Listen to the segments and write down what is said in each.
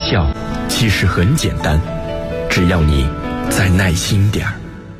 效其实很简单，只要你再耐心点儿。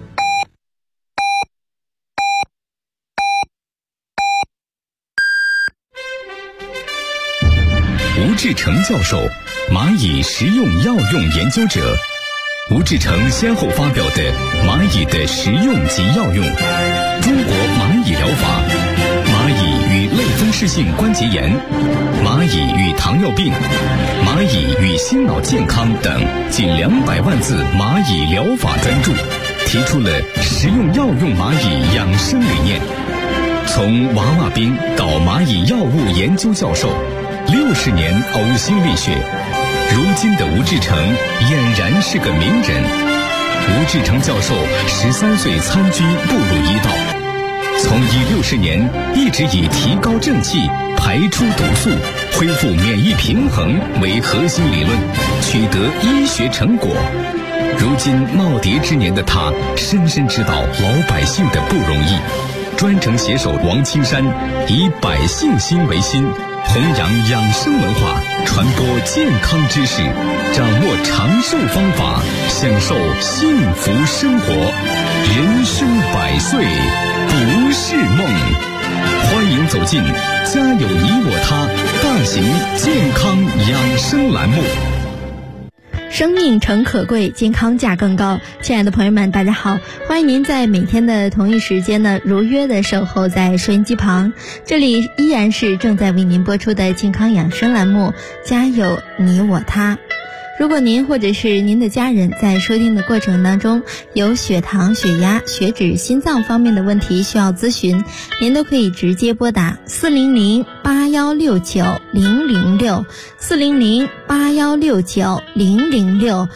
吴志成教授，蚂蚁食用药用研究者。吴志成先后发表的《蚂蚁的食用及药用》、《中国蚂蚁疗法》、《蚂蚁与类风湿性关节炎》、《蚂蚁与糖尿病》、《蚂蚁与心脑健康》等近200万字蚂蚁疗法专著，提出了食用药用蚂蚁养生理念。从娃娃兵到蚂蚁药物研究教授，60年呕心沥血，如今的吴志成俨然是个名人。吴志成教授13岁参军步入医道，从医60年一直以提高正气、排出毒素、恢复免疫平衡为核心理论，取得医学成果。如今耄耋之年的他，深深知道老百姓的不容易，专程携手王青山，以百姓心为心，弘扬养生文化，传播健康知识，掌握长寿方法，享受幸福生活。人生100岁不是梦。欢迎走进家有你我他大型健康养生栏目。 生命诚可贵，健康价更高。亲爱的朋友们，大家好，欢迎您在每天的同一时间呢，如约的守候在收音机旁。这里依然是正在为您播出的健康养生栏目，家有你我他。如果您或者是您的家人在收听的过程当中有血糖、血压、血脂、心脏方面的问题需要咨询，您都可以直接拨打400-8169-006 400-8169-006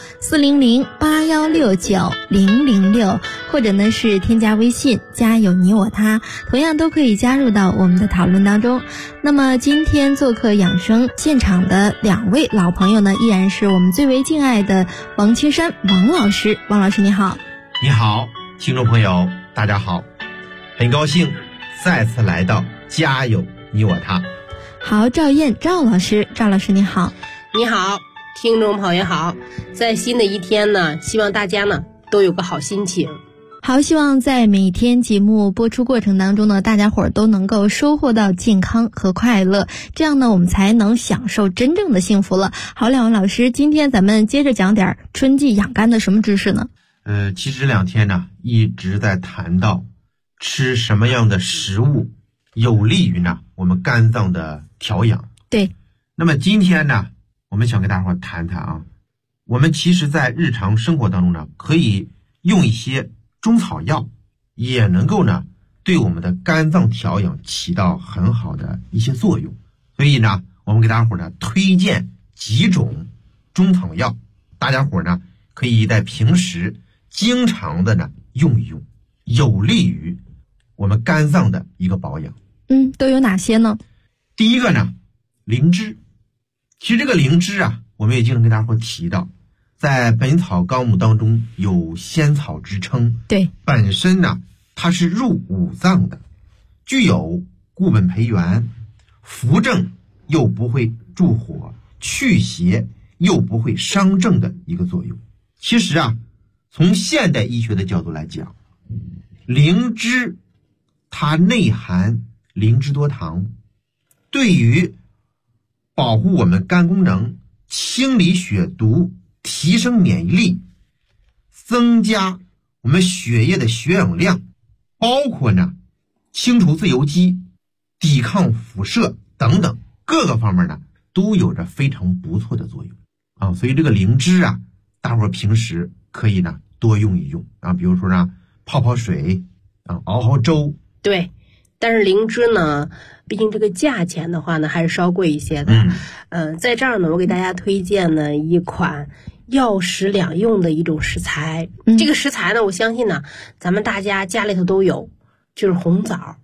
400-8169-006，或者呢是添加微信家有你我他，同样都可以加入到我们的讨论当中。那么今天做客养生现场的2位老朋友呢，依然是我们最为敬爱的王青山王老师。王老师你好。 你好，听众朋友大家好，很高兴再次来到家有你我他。 好，赵燕赵老师你好。 你好，听众朋友好，在新的一天呢，希望大家呢都有个好心情。 好，希望在每天节目播出过程当中呢，大家伙儿都能够收获到健康和快乐，这样呢我们才能享受真正的幸福了。好，两位老师，今天咱们接着讲点春季养肝的什么知识呢？ 其实这2天呢一直在谈到吃什么样的食物有利于呢我们肝脏的调养。 对。 那么今天呢，我们想跟大家伙谈谈啊，我们其实在日常生活当中呢，可以用一些中草药，也能够呢对我们的肝脏调养起到很好的一些作用。所以呢，我们给大家伙呢推荐几种中草药，大家伙呢可以在平时经常的呢用一用，有利于我们肝脏的一个保养。 都有哪些呢？ 第一个呢，灵芝。其实这个灵芝啊，我们也经常跟大家伙提到，在《本草纲目》当中有仙草之称。 对， 本身呢它是入五脏的，具有固本培元、扶正又不会助火、祛邪又不会伤正的一个作用。其实啊，从现代医学的角度来讲，灵芝它内含灵芝多糖，对于保护我们肝功能、清理血毒、提升免疫力、增加我们血液的血氧量，包括呢清除自由基、抵抗辐射等等各个方面呢都有着非常不错的作用啊。所以这个灵芝啊，大伙儿平时可以呢多用一用啊，比如说呢泡泡水啊，熬粥。 对，但是灵芝呢，毕竟这个价钱的话呢还是稍贵一些的。在这儿呢，我给大家推荐呢一款药食两用的一种食材。这个食材呢，我相信呢咱们大家家里头都有，就是红枣。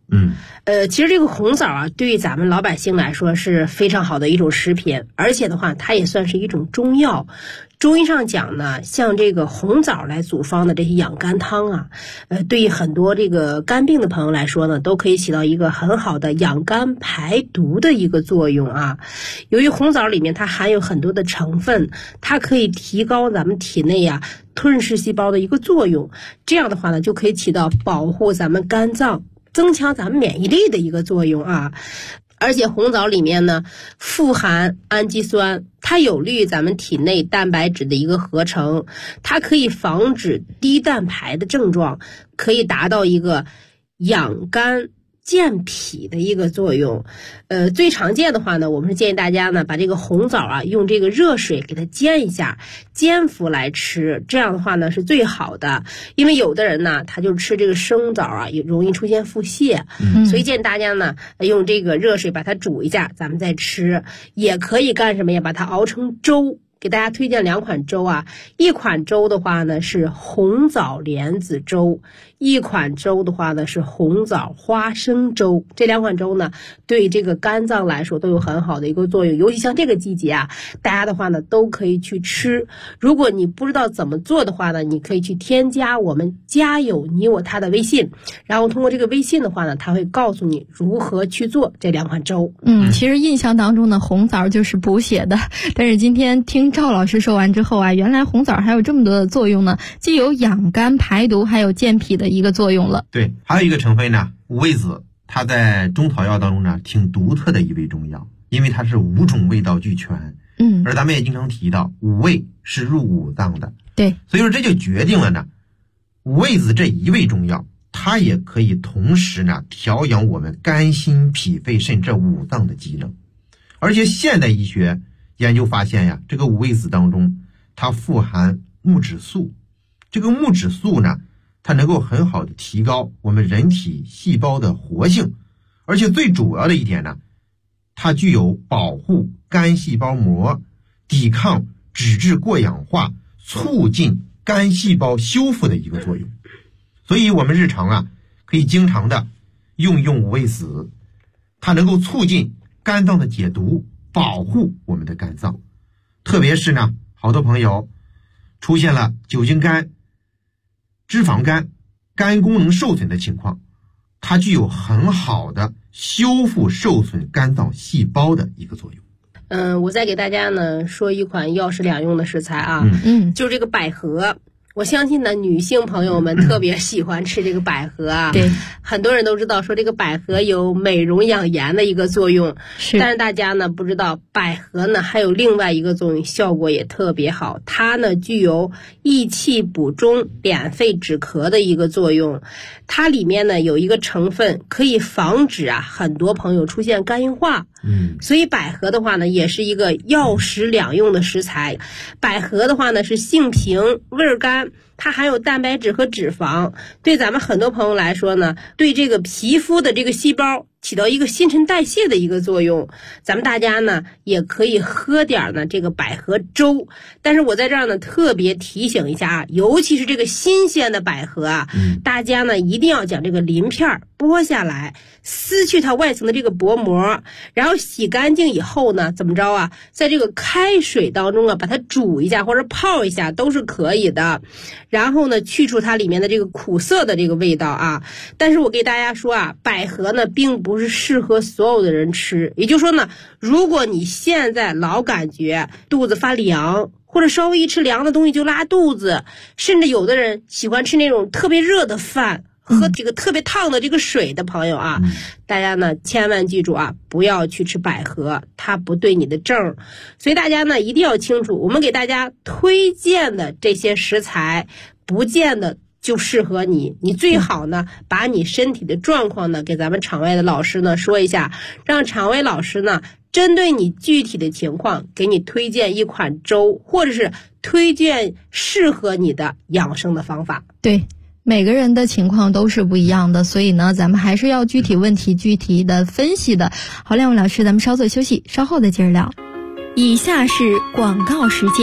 其实这个红枣啊，对于咱们老百姓来说是非常好的一种食品，而且的话，它也算是一种中药。中医上讲呢，像这个红枣来组方的这些养肝汤啊，对于很多这个肝病的朋友来说呢，都可以起到一个很好的养肝排毒的一个作用啊。由于红枣里面它含有很多的成分，它可以提高咱们体内啊吞噬细胞的一个作用，这样的话呢，就可以起到保护咱们肝脏、增强咱们免疫力的一个作用啊。而且红枣里面呢富含氨基酸，它有利于咱们体内蛋白质的一个合成，它可以防止低蛋白的症状，可以达到一个养肝健脾的一个作用。最常见的话呢，我们是建议大家呢把这个红枣啊用这个热水给它煎一下，煎服来吃，这样的话呢是最好的。因为有的人呢他就吃这个生枣啊也容易出现腹泻，所以建议大家呢用这个热水把它煮一下，咱们再吃。也可以干什么呀？把它熬成粥。给大家推荐2款粥啊，一款粥的话呢是红枣莲子粥，一款粥的话呢是红枣花生粥。这2款粥呢对这个肝脏来说都有很好的一个作用，尤其像这个季节啊，大家的话呢都可以去吃。如果你不知道怎么做的话呢，你可以去添加我们家有你我他的微信，然后通过这个微信的话呢，他会告诉你如何去做这2款粥。 其实印象当中呢，红枣就是补血的，但是今天听赵老师说完之后啊，原来红枣还有这么多的作用呢，既有养肝排毒，还有健脾的一个作用了。 对，还有一个成分呢，五味子，它在中草药当中呢挺独特的一味中药，因为它是5种味道俱全。而咱们也经常提到五味是入五脏的。 对， 所以说这就决定了呢，五味子这一味中药，它也可以同时呢调养我们肝心脾肺肾这5脏的机能。而且现代医学研究发现呀，这个五味子当中它富含木质素，这个木质素呢，它能够很好的提高我们人体细胞的活性，而且最主要的一点呢，它具有保护肝细胞膜、抵抗脂质过氧化、促进肝细胞修复的一个作用。所以我们日常啊可以经常的用五味子，它能够促进肝脏的解毒，保护我们的肝脏。特别是呢，好多朋友出现了酒精肝、脂肪肝、肝功能受损的情况，它具有很好的修复受损肝脏细胞的一个作用。 我再给大家呢说一款药食两用的食材啊，就是这个百合。我相信呢，女性朋友们特别喜欢吃这个百合啊。 对， 很多人都知道说这个百合有美容养颜的一个作用，但是大家呢不知道百合呢还有另外一个作用，效果也特别好。它呢具有益气补中、敛肺止咳的一个作用。它里面呢有一个成分可以防止啊很多朋友出现肝硬化。所以百合的话呢也是一个药食两用的食材。百合的话呢是性平、味甘，它含有蛋白质和脂肪，对咱们很多朋友来说呢，对这个皮肤的这个细胞起到一个新陈代谢的一个作用。咱们大家呢也可以喝点呢这个百合粥，但是我在这儿呢特别提醒一下啊，尤其是这个新鲜的百合啊，大家呢一定要将这个鳞片剥下来，撕去它外层的这个薄膜，然后洗干净以后呢，怎么着啊，在这个开水当中啊把它煮一下或者泡一下都是可以的，然后呢去除它里面的这个苦涩的这个味道啊。但是我给大家说啊，百合呢并不是适合所有的人吃，也就是说呢，如果你现在老感觉肚子发凉，或者稍微一吃凉的东西就拉肚子，甚至有的人喜欢吃那种特别热的饭，喝这个特别烫的这个水的朋友啊，大家呢千万记住啊，不要去吃百合，它不对你的症。所以大家呢一定要清楚，我们给大家推荐的这些食材不见得就适合你，你最好呢把你身体的状况呢给咱们场外的老师呢说一下，让场外老师呢针对你具体的情况给你推荐一款粥，或者是推荐适合你的养生的方法。 对，每个人的情况都是不一样的，所以呢咱们还是要具体问题具体的分析的。好，亮文老师，咱们稍作休息，稍后再接着聊。以下是广告时间，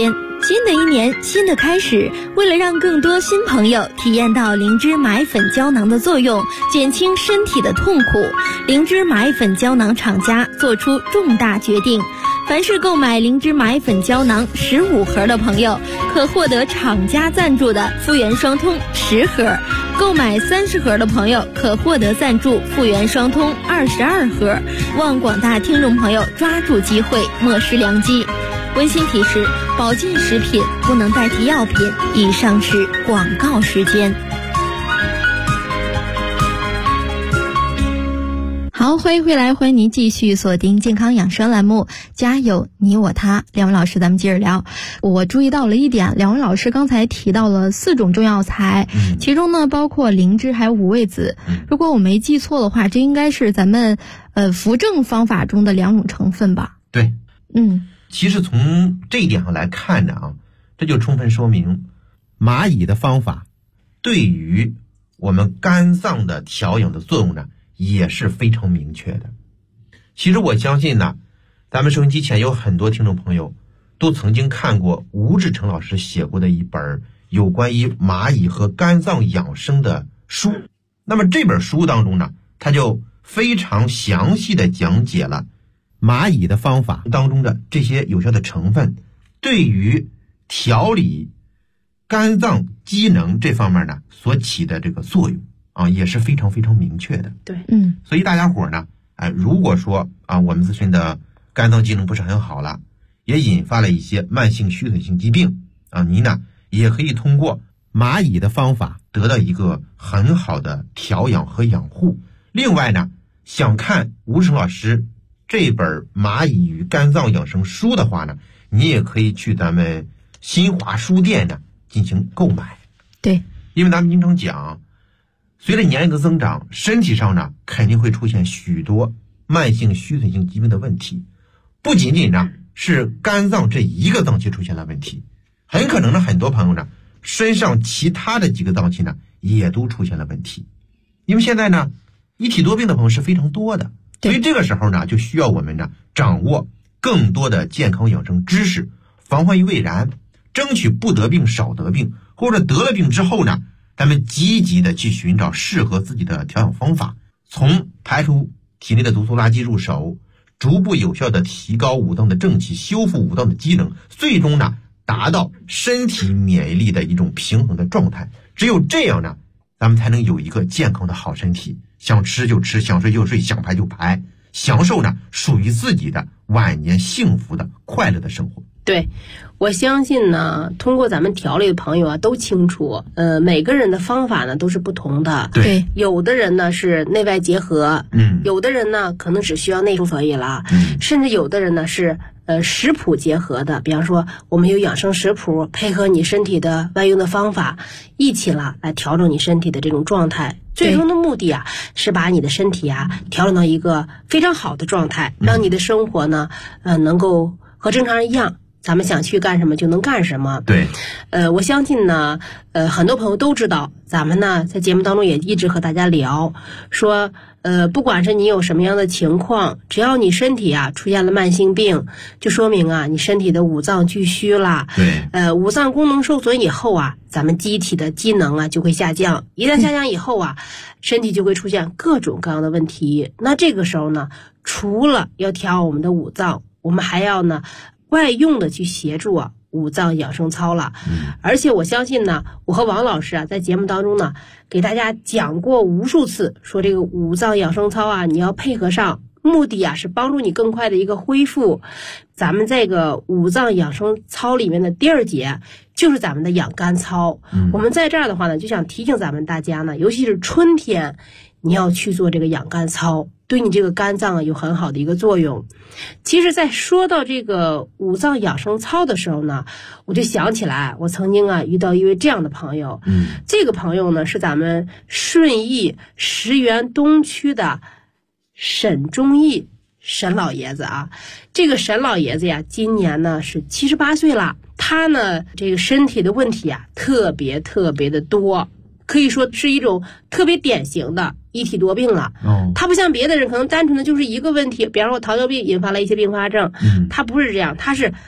新的一年，新的开始。为了让更多新朋友体验到灵芝买粉胶囊的作用，减轻身体的痛苦，灵芝买粉胶囊厂家做出重大决定。凡是购买灵芝买粉胶囊15盒的朋友，可获得厂家赞助的复原双通10盒；购买30盒的朋友，可获得赞助复原双通22盒。望广大听众朋友抓住机会，莫失良机。温馨提示：保健食品不能代替药品。以上是广告时间。好，欢迎回来，欢迎您继续锁定健康养生栏目，家有你我他。两位老师，咱们接着聊。我注意到了一点，两位老师刚才提到了4种中药材，其中呢包括灵芝还有五味子。如果我没记错的话，这应该是咱们扶正方法中的2种成分吧？ 对，其实从这一点上来看呢这就充分说明蚂蚁的方法对于我们肝脏的调养的作用呢也是非常明确的。其实我相信呢，咱们收音机前有很多听众朋友都曾经看过吴志成老师写过的一本有关于蚂蚁和肝脏养生的书。那么这本书当中呢，他就非常详细的讲解了蚂蚁的方法当中的这些有效的成分对于调理肝脏机能这方面呢所起的这个作用也是非常非常明确的。 对， 所以大家伙呢如果说我们自身的肝脏机能不是很好了，也引发了一些慢性虚损性疾病您呢也可以通过蚂蚁的方法得到一个很好的调养和养护。另外呢，想看吴成老师这本蚂蚁与肝脏养生书的话呢，你也可以去咱们新华书店呢进行购买。 对， 因为咱们经常讲随着年龄的增长，身体上呢肯定会出现许多慢性虚损性疾病的问题，不仅仅呢是肝脏这一个脏器出现了问题，很可能呢很多朋友呢身上其他的几个脏器呢也都出现了问题。因为现在呢一体多病的朋友是非常多的，所以这个时候呢就需要我们呢掌握更多的健康养生知识，防患于未然，争取不得病少得病，或者得了病之后呢咱们积极的去寻找适合自己的调养方法，从排除体内的毒素垃圾入手，逐步有效的提高五脏的正气，修复五脏的机能，最终呢达到身体免疫力的一种平衡的状态。只有这样呢咱们才能有一个健康的好身体，想吃就吃，想睡就睡，想排就排，享受呢属于自己的晚年幸福的快乐的生活。 对，我相信呢，通过咱们调理的朋友都清楚，每个人的方法呢都是不同的。 对， 有的人呢是内外结合，有的人呢可能只需要内服可以了，甚至有的人呢是食谱结合的，比方说我们有养生食谱，配合你身体的外用的方法，一起来调整你身体的这种状态。最终的目的是把你的身体调整到一个非常好的状态，让你的生活呢能够和正常人一样。咱们想去干什么就能干什么。 对， 我相信呢，很多朋友都知道，咱们呢在节目当中也一直和大家聊，说，不管是你有什么样的情况，只要你身体出现了慢性病，就说明你身体的五脏俱虚了。 对， 五脏功能受损以后咱们机体的机能就会下降，一旦下降以后身体就会出现各种各样的问题。那这个时候呢，除了要调我们的五脏，我们还要呢外用的去协助五脏养生操了。而且我相信呢，我和王老师在节目当中呢给大家讲过无数次，说这个五脏养生操你要配合上，目的是帮助你更快的一个恢复。咱们这个五脏养生操里面的第2节就是咱们的养肝操。我们在这儿的话呢，就想提醒咱们大家呢，尤其是春天你要去做这个养肝操，对你这个肝脏有很好的一个作用。其实在说到这个五脏养生操的时候呢，我就想起来我曾经遇到一位这样的朋友。这个朋友呢是咱们顺义石原东区的沈忠义沈老爷子这个沈老爷子今年呢是78岁了。他呢这个身体的问题特别的多，可以说是一种特别典型的一体多病了。他不像别的人可能单纯的就是一个问题，比方说糖尿病引发了一些并发症，他不是这样，他是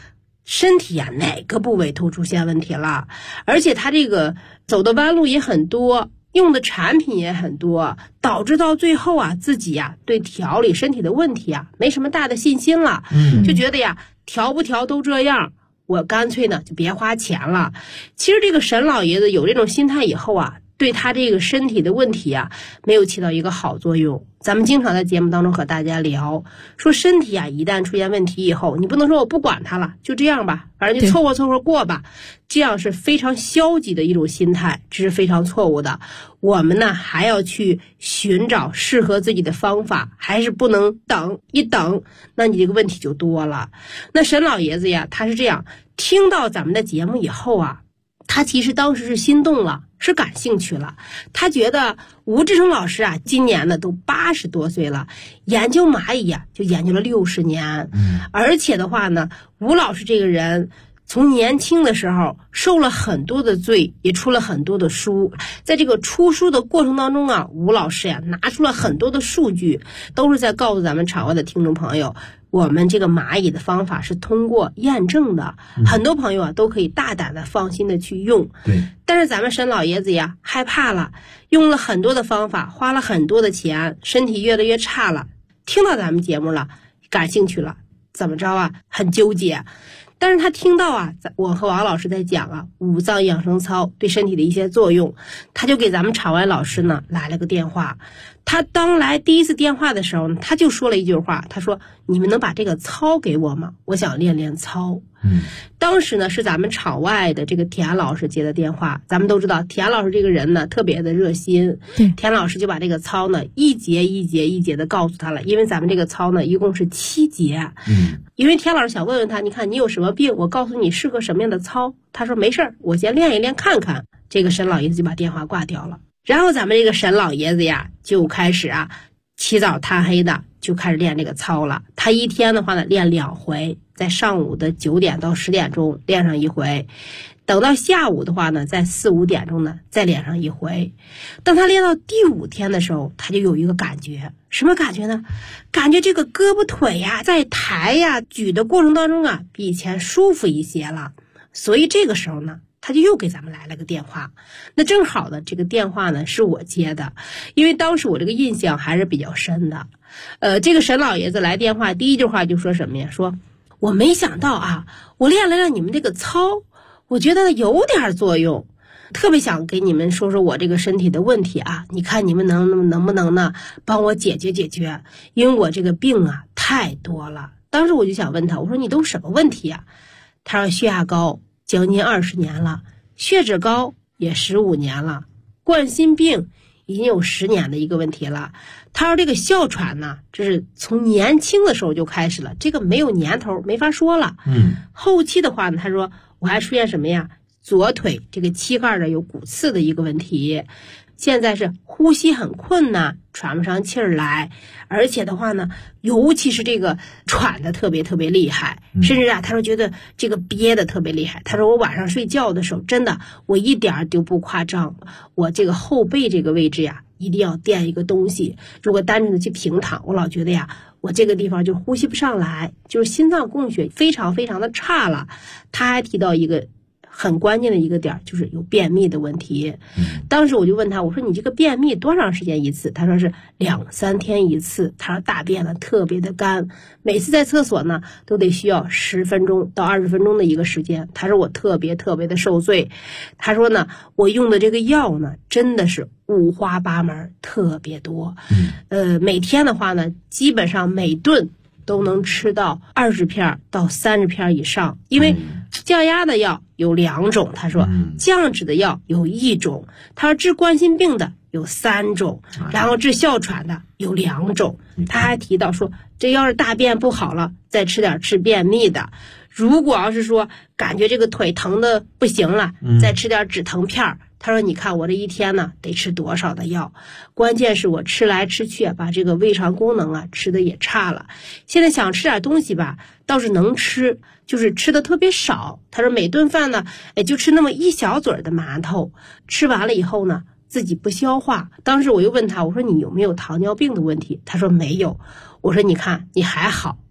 身体呀哪个部位都出现问题了，而且他这个走的弯路也很多，用的产品也很多，导致到最后啊，自己呀对调理身体的问题啊没什么大的信心了，就觉得呀调不调都这样，我干脆呢就别花钱了。其实这个沈老爷子有这种心态以后啊，对他这个身体的问题啊没有起到一个好作用。咱们经常在节目当中和大家聊，说身体啊一旦出现问题以后，你不能说我不管它了，就这样吧，反正就凑合过吧，这样是非常消极的一种心态，这是非常错误的。我们呢还要去寻找适合自己的方法，还是不能等，一等那你这个问题就多了。那沈老爷子呀，他是这样，听到咱们的节目以后啊，他其实当时是心动了，是感兴趣了。他觉得吴志成老师啊，今年呢都80多岁了，研究蚂蚁啊就研究了60年。而且的话呢，吴老师这个人从年轻的时候受了很多的罪，也出了很多的书。在这个出书的过程当中啊，吴老师呀拿出了很多的数据，都是在告诉咱们场外的听众朋友，我们这个蚂蚁的方法是通过验证的，很多朋友啊都可以大胆的放心的去用。 对， 但是咱们沈老爷子呀害怕了，用了很多的方法，花了很多的钱，身体越来越差了，听到咱们节目了，感兴趣了，怎么着啊，很纠结。但是他听到啊，我和王老师在讲啊五脏养生操对身体的一些作用，他就给咱们场外老师呢来了个电话。他当来第一次电话的时候呢，他就说了一句话，他说你们能把这个操给我吗？我想练练操。当时呢是咱们场外的这个田老师接的电话。咱们都知道田老师这个人呢特别的热心，田老师就把这个操呢一节一节的告诉他了，因为咱们这个操呢一共是7节。因为田老师想问问他，你看你有什么病，我告诉你适合什么样的操。他说没事儿，我先练一练看看。这个沈老爷子就把电话挂掉了。然后咱们这个沈老爷子呀就开始啊起早贪黑的就开始练这个操了。他一天的话呢练2回，在上午的9点到10点钟练上1回，等到下午的话呢在4、5点钟呢再练上1回。当他练到第5天的时候，他就有一个感觉，什么感觉呢？感觉这个胳膊腿呀在抬呀举的过程当中啊比以前舒服一些了。所以这个时候呢他就又给咱们来了个电话。那正好的这个电话呢是我接的，因为当时我这个印象还是比较深的。这个沈老爷子来电话第一句话就说什么呀？说我没想到啊，我练了你们这个操，我觉得有点作用，特别想给你们说说我这个身体的问题啊，你看你们能不能呢帮我解决，因为我这个病啊太多了。当时我就想问他，我说你都什么问题啊？他说血压高将近20年了，血脂高也15年了，冠心病已经有10年的一个问题了。他说这个哮喘呢，这是从年轻的时候就开始了，这个没有年头没法说了。后期的话呢，他说我还出现什么呀？左腿这个膝盖的有骨刺的一个问题，现在是呼吸很困难，喘不上气儿来，而且的话呢，尤其是这个喘的特别厉害，甚至啊，他说觉得这个憋的特别厉害。他说我晚上睡觉的时候，真的我一点都不夸张，我这个后背这个位置呀，一定要垫一个东西。如果单纯的去平躺，我老觉得呀，我这个地方就呼吸不上来，就是心脏供血非常的差了。他还提到一个很关键的一个点，就是有便秘的问题。当时我就问他，我说你这个便秘多长时间一次？他说是2、3天一次。他说大便呢特别的干，每次在厕所呢都得需要10分钟到20分钟的一个时间。他说我特别的受罪。他说呢，我用的这个药呢真的是五花八门，特别多。每天的话呢，基本上每顿都能吃到20片到30片以上。因为降压的药有2种，他说降脂的药有1种，他说治冠心病的有3种，然后治哮喘的有2种。他还提到说，这要是大便不好了，再吃点治便秘的。如果要是说感觉这个腿疼的不行了，再吃点止疼片。他说你看我这一天呢得吃多少的药，关键是我吃来吃去把这个胃肠功能啊吃的也差了。现在想吃点东西吧，倒是能吃，就是吃的特别少。他说每顿饭呢就吃那么1小嘴的馒头，吃完了以后呢自己不消化。当时我又问他，我说你有没有糖尿病的问题？他说没有。我说你看你还好，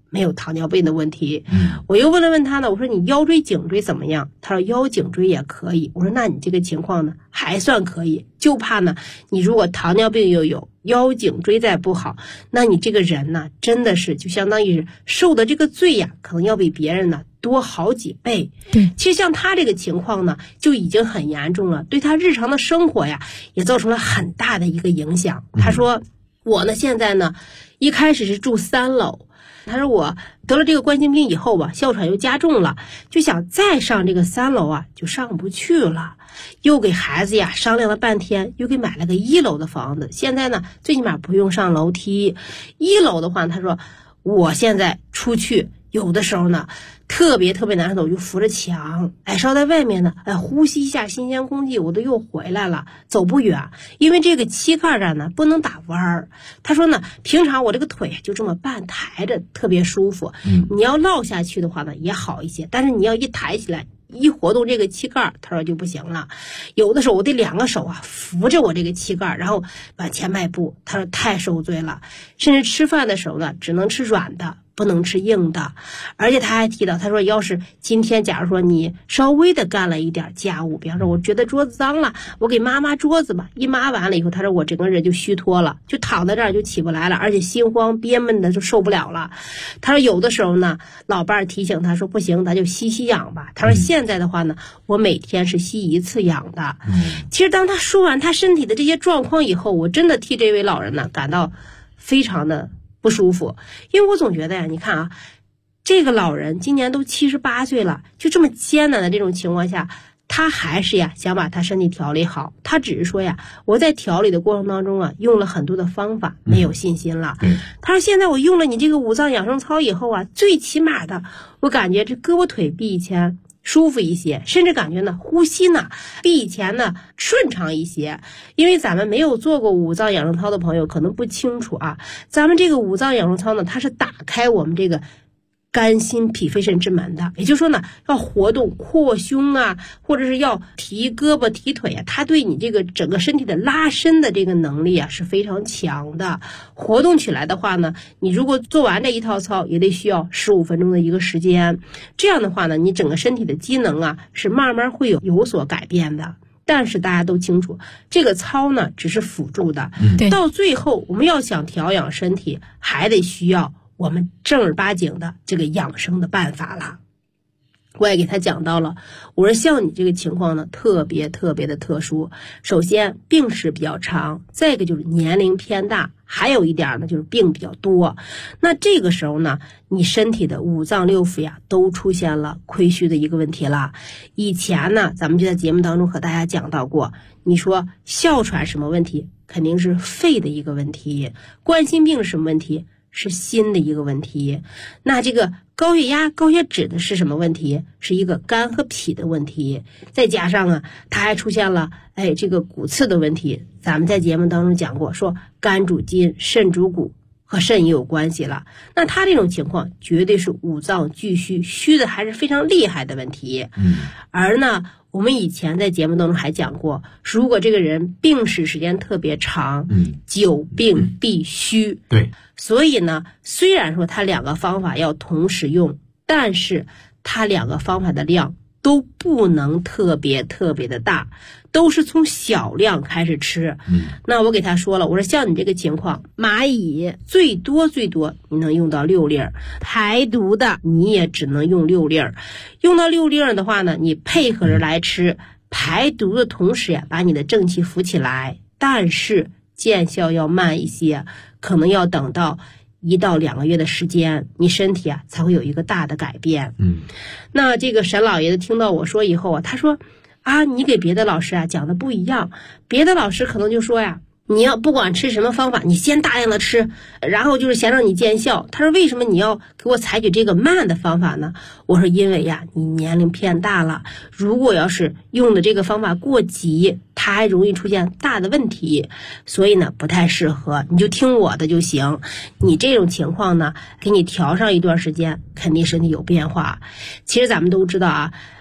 没有糖尿病的问题。我又问他呢，我说你腰椎颈椎怎么样？他说腰颈椎也可以。我说那你这个情况呢还算可以，就怕呢你如果糖尿病又有，腰颈椎再不好，那你这个人呢真的是就相当于是受的这个罪呀，可能要比别人呢多好几倍。 对， 其实像他这个情况呢就已经很严重了，对他日常的生活呀也造成了很大的一个影响。他说我呢现在呢一开始是住3楼，他说我得了这个冠心病以后吧，哮喘又加重了，就想再上这个3楼啊，就上不去了。又给孩子呀商量了半天，又给买了个1楼的房子。现在呢，最起码不用上楼梯。1楼的话，他说我现在出去有的时候呢，特别难受，我就扶着墙，稍在外面呢，呼吸一下新鲜空气，我都又回来了，走不远，因为这个膝盖上呢不能打弯儿。他说呢，平常我这个腿就这么半抬着，特别舒服。你要落下去的话呢也好一些，但是你要一抬起来，一活动这个膝盖，他说就不行了。有的时候我得2个手啊扶着我这个膝盖，然后往前迈步。他说太受罪了，甚至吃饭的时候呢，只能吃软的，不能吃硬的。而且他还提到，他说要是今天假如说你稍微的干了一点家务，比方说我觉得桌子脏了，我给抹桌子吧，一抹完了以后，他说我整个人就虚脱了，就躺在这儿就起不来了，而且心慌憋闷的就受不了了。他说有的时候呢，老伴儿提醒他说不行，咱就吸氧吧。他说现在的话呢，我每天是吸1次氧的。其实当他说完他身体的这些状况以后，我真的替这位老人呢感到非常的不舒服。因为我总觉得呀，你看啊，这个老人今年都78岁了，就这么艰难的这种情况下，他还是呀想把他身体调理好。他只是说呀，我在调理的过程当中啊，用了很多的方法，没有信心了。他说现在我用了你这个5脏养生操以后啊，最起码的我感觉这胳膊腿比以前舒服一些，甚至感觉呢呼吸呢比以前呢顺畅一些。因为咱们没有做过5脏养生操的朋友可能不清楚啊，咱们这个5脏养生操呢，它是打开我们这个肝心脾肺肾之门的，也就是说呢，要活动扩胸啊，或者是要提胳膊提腿啊，它对你这个整个身体的拉伸的这个能力啊是非常强的。活动起来的话呢，你如果做完这一套操，也得需要15分钟的一个时间。这样的话呢，你整个身体的机能啊是慢慢会有所改变的。但是大家都清楚，这个操呢只是辅助的，到最后我们要想调养身体，还得需要我们正儿八经的这个养生的办法了。我也给他讲到了，我说像你这个情况呢，特别的特殊。首先病史比较长，再一个就是年龄偏大，还有一点呢就是病比较多。那这个时候呢，你身体的5脏6腑呀都出现了亏虚的一个问题了。以前呢，咱们就在节目当中和大家讲到过，你说哮喘什么问题？肯定是肺的一个问题。冠心病是什么问题？是心的一个问题。那这个高血压高血脂的是什么问题？是一个肝和脾的问题。再加上啊，它还出现了这个骨刺的问题。咱们在节目当中讲过，说肝主筋，肾主骨，和肾也有关系了。那他这种情况绝对是5脏俱虚，虚的还是非常厉害的问题。而呢，我们以前在节目当中还讲过，如果这个人病史时间特别长，久病必虚。 对， 所以呢，虽然说他2个方法要同时用，但是他2个方法的量都不能特别的大，都是从小量开始吃。那我给他说了，我说像你这个情况，蚂蚁最多你能用到6粒，排毒的你也只能用6粒。用到6粒的话呢，你配合着来吃，排毒的同时呀，把你的正气扶起来，但是见效要慢一些，可能要等到1到2个月的时间，你身体啊才会有一个大的改变。那这个沈老爷子听到我说以后啊，他说啊，你给别的老师啊讲的不一样，别的老师可能就说呀，你要不管吃什么方法，你先大量的吃，然后就是先让你见效。他说为什么你要给我采取这个慢的方法呢？我说因为呀，你年龄偏大了，如果要是用的这个方法过急，它还容易出现大的问题，所以呢不太适合，你就听我的就行。你这种情况呢，给你调上一段时间，肯定身体有变化。其实咱们都知道啊，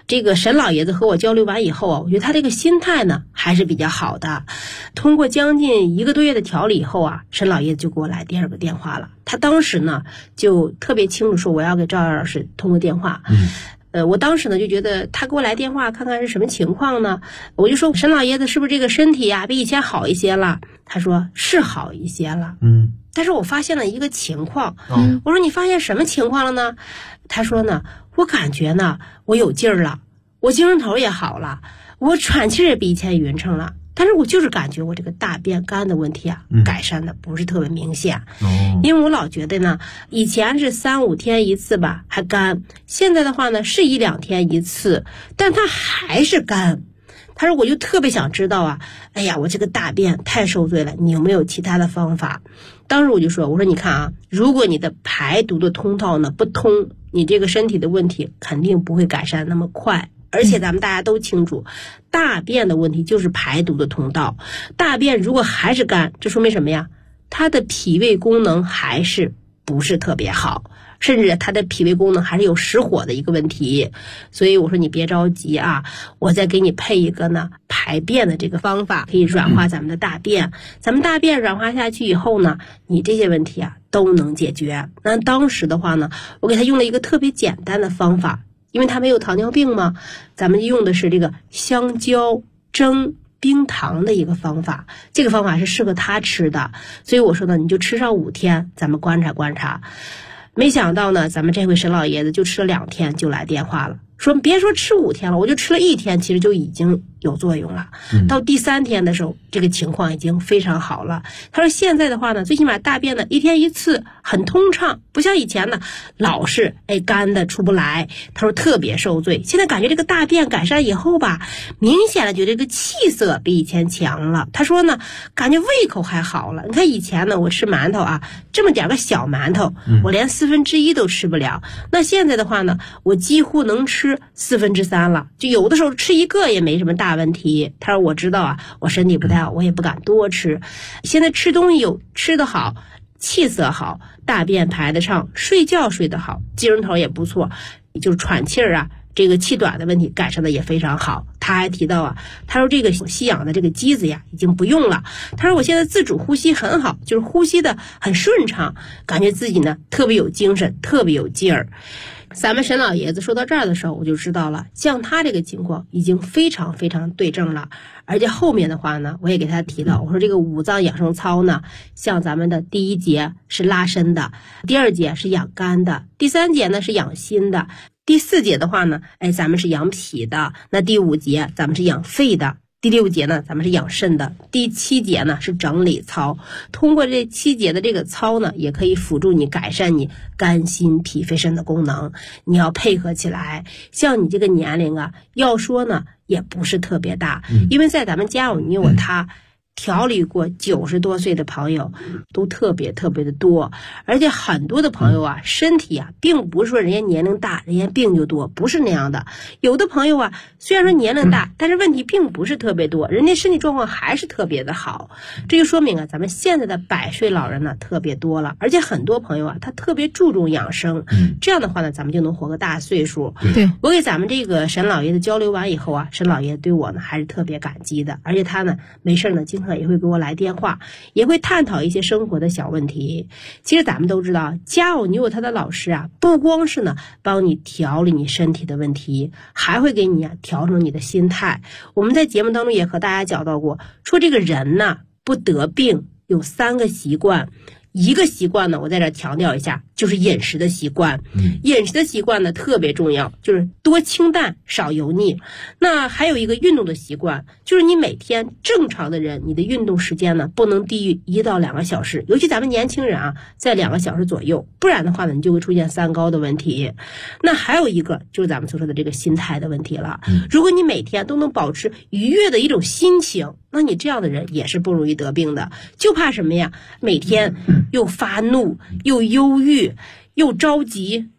这个沈老爷子和我交流完以后啊，我觉得他这个心态呢还是比较好的。通过将近1个多月的调理以后啊，沈老爷子就给我来第2个电话了。他当时呢就特别清楚说我要给赵老师通过电话。我当时呢就觉得他给我来电话看看是什么情况呢，我就说沈老爷子是不是这个身体啊比以前好一些了？他说是好一些了。但是我发现了一个情况。我说你发现什么情况了呢？他说呢，我感觉呢我有劲儿了，我精神头也好了，我喘气也比以前匀称了，但是我就是感觉我这个大便干的问题啊，改善的不是特别明显。因为我老觉得呢，以前是3、5天一次吧还干，现在的话呢是1、2天一次，但它还是干。他说我就特别想知道啊，哎呀，我这个大便太受罪了，你有没有其他的方法？当时我就说，我说你看啊，如果你的排毒的通道呢不通，你这个身体的问题肯定不会改善那么快。而且咱们大家都清楚，大便的问题就是排毒的通道，大便如果还是干，这说明什么呀？它的脾胃功能还是不是特别好，甚至它的脾胃功能还是有失火的一个问题。所以我说你别着急啊，我再给你配一个呢排便的这个方法，可以软化咱们的大便。咱们大便软化下去以后呢，你这些问题啊都能解决。那当时的话呢，我给他用了一个特别简单的方法，因为他没有糖尿病嘛，咱们用的是这个香蕉蒸冰糖的一个方法，这个方法是适合他吃的。所以我说呢，你就吃上5天，咱们观察观察。没想到呢，咱们这回沈老爷子就吃了2天就来电话了，说别说吃5天了，我就吃了1天，其实就已经有作用了。到第3天的时候，这个情况已经非常好了。他说现在的话呢，最起码大便呢1天1次，很通畅，不像以前呢老是干的出不来。他说特别受罪，现在感觉这个大便改善以后吧，明显的觉得这个气色比以前强了。他说呢，感觉胃口还好了。你看以前呢，我吃馒头啊，这么点个小馒头，我连1/4都吃不了。那现在的话呢，我几乎能吃3/4了，就有的时候吃1个也没什么大问题。他说我知道啊，我身体不太好，我也不敢多吃。现在吃东西有吃得好，气色好，大便排得畅，睡觉睡得好，精神头也不错，就是喘气儿啊，这个气短的问题改善的也非常好。他还提到啊，他说这个吸氧的这个机子呀已经不用了。他说我现在自主呼吸很好，就是呼吸的很顺畅，感觉自己呢特别有精神，特别有劲儿。咱们沈老爷子说到这儿的时候，我就知道了，像他这个情况已经非常非常对症了。而且后面的话呢，我也给他提到，我说这个5脏养生操呢，像咱们的第1节是拉伸的，第2节是养肝的，第3节呢是养心的，第4节的话呢，咱们是养脾的，那第5节咱们是养肺的，第6节呢咱们是养肾的，第7节呢是整理操。通过这7节的这个操呢，也可以辅助你改善你肝心脾肺肾的功能。你要配合起来。像你这个年龄啊，要说呢也不是特别大，因为在咱们家你我他调理过90多岁的朋友都特别特别的多。而且很多的朋友啊，身体啊并不是说人家年龄大人家病就多，不是那样的。有的朋友啊虽然说年龄大，但是问题并不是特别多，人家身体状况还是特别的好。这就说明啊，咱们现在的100岁老人呢特别多了，而且很多朋友啊他特别注重养生，这样的话呢咱们就能活个大岁数。 对， 我给咱们这个沈老爷子交流完以后啊，沈老爷子对我呢还是特别感激的，而且他呢没事呢经常也会给我来电话，也会探讨一些生活的小问题。其实咱们都知道，佳偶女友他的老师啊，不光是呢帮你调理你身体的问题，还会给你啊调整你的心态。我们在节目当中也和大家讲到过，说这个人呢不得病有3个习惯。一个习惯呢，我在这强调一下，就是饮食的习惯。饮食的习惯呢特别重要，就是多清淡少油腻。那还有一个运动的习惯，就是你每天正常的人，你的运动时间呢不能低于1到2个小时，尤其咱们年轻人啊，在2个小时左右，不然的话呢，你就会出现3高的问题。那还有一个就是咱们所说的这个心态的问题了。如果你每天都能保持愉悦的一种心情，那你这样的人也是不容易得病的。就怕什么呀？每天又发怒又忧郁又着急，